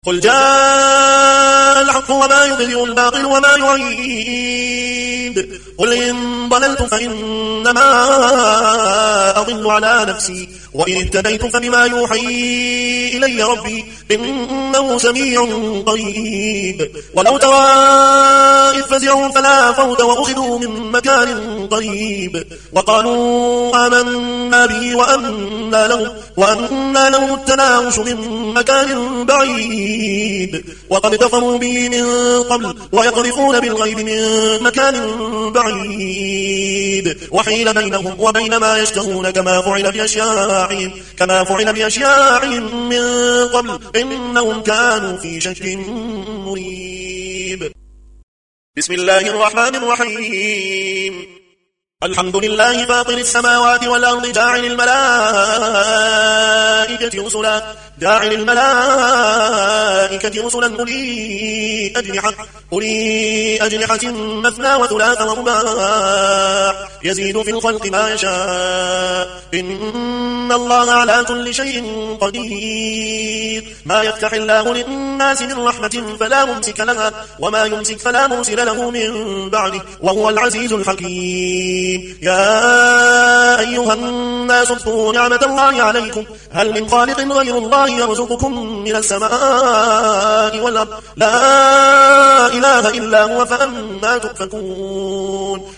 قل جاء الحق وما يبدئ الباطل وما يعيد قل إن ضللت فإنما أضل على نفسي وإن اهتديت فبما يوحي إلي ربي إنه سميع قريب ولو ترى إذ فزعوا فلا فوت وأخذوا من مكان قريب وقالوا آمنا به وأنى لهم التناوش من مكان بعيد وقد كفروا به من قبل ويقذفون بالغيب من مكان بعيد وحيل بينهم وبين ما يشتهون كما فعل بأشياعهم من قبل إنهم كانوا في شك مريب. بسم الله الرحمن الرحيم. الحمد لله فاطر السماوات والأرض جاعل الملائكة رسلا أولي أجنحة مثنى وثلاث ورباع يزيد في الخلق ما يشاء إن الله على كل شيء قدير. ما يفتح الله للناس من رحمة فلا ممسك لها وما يمسك فلا مرسل له من بعده وهو العزيز الحكيم. يا أيها الناس اذكروا نعمة الله عليكم هل من خالق غير الله يرزقكم من السماء والأرض لا إله إلا هو فأنا تؤفكون.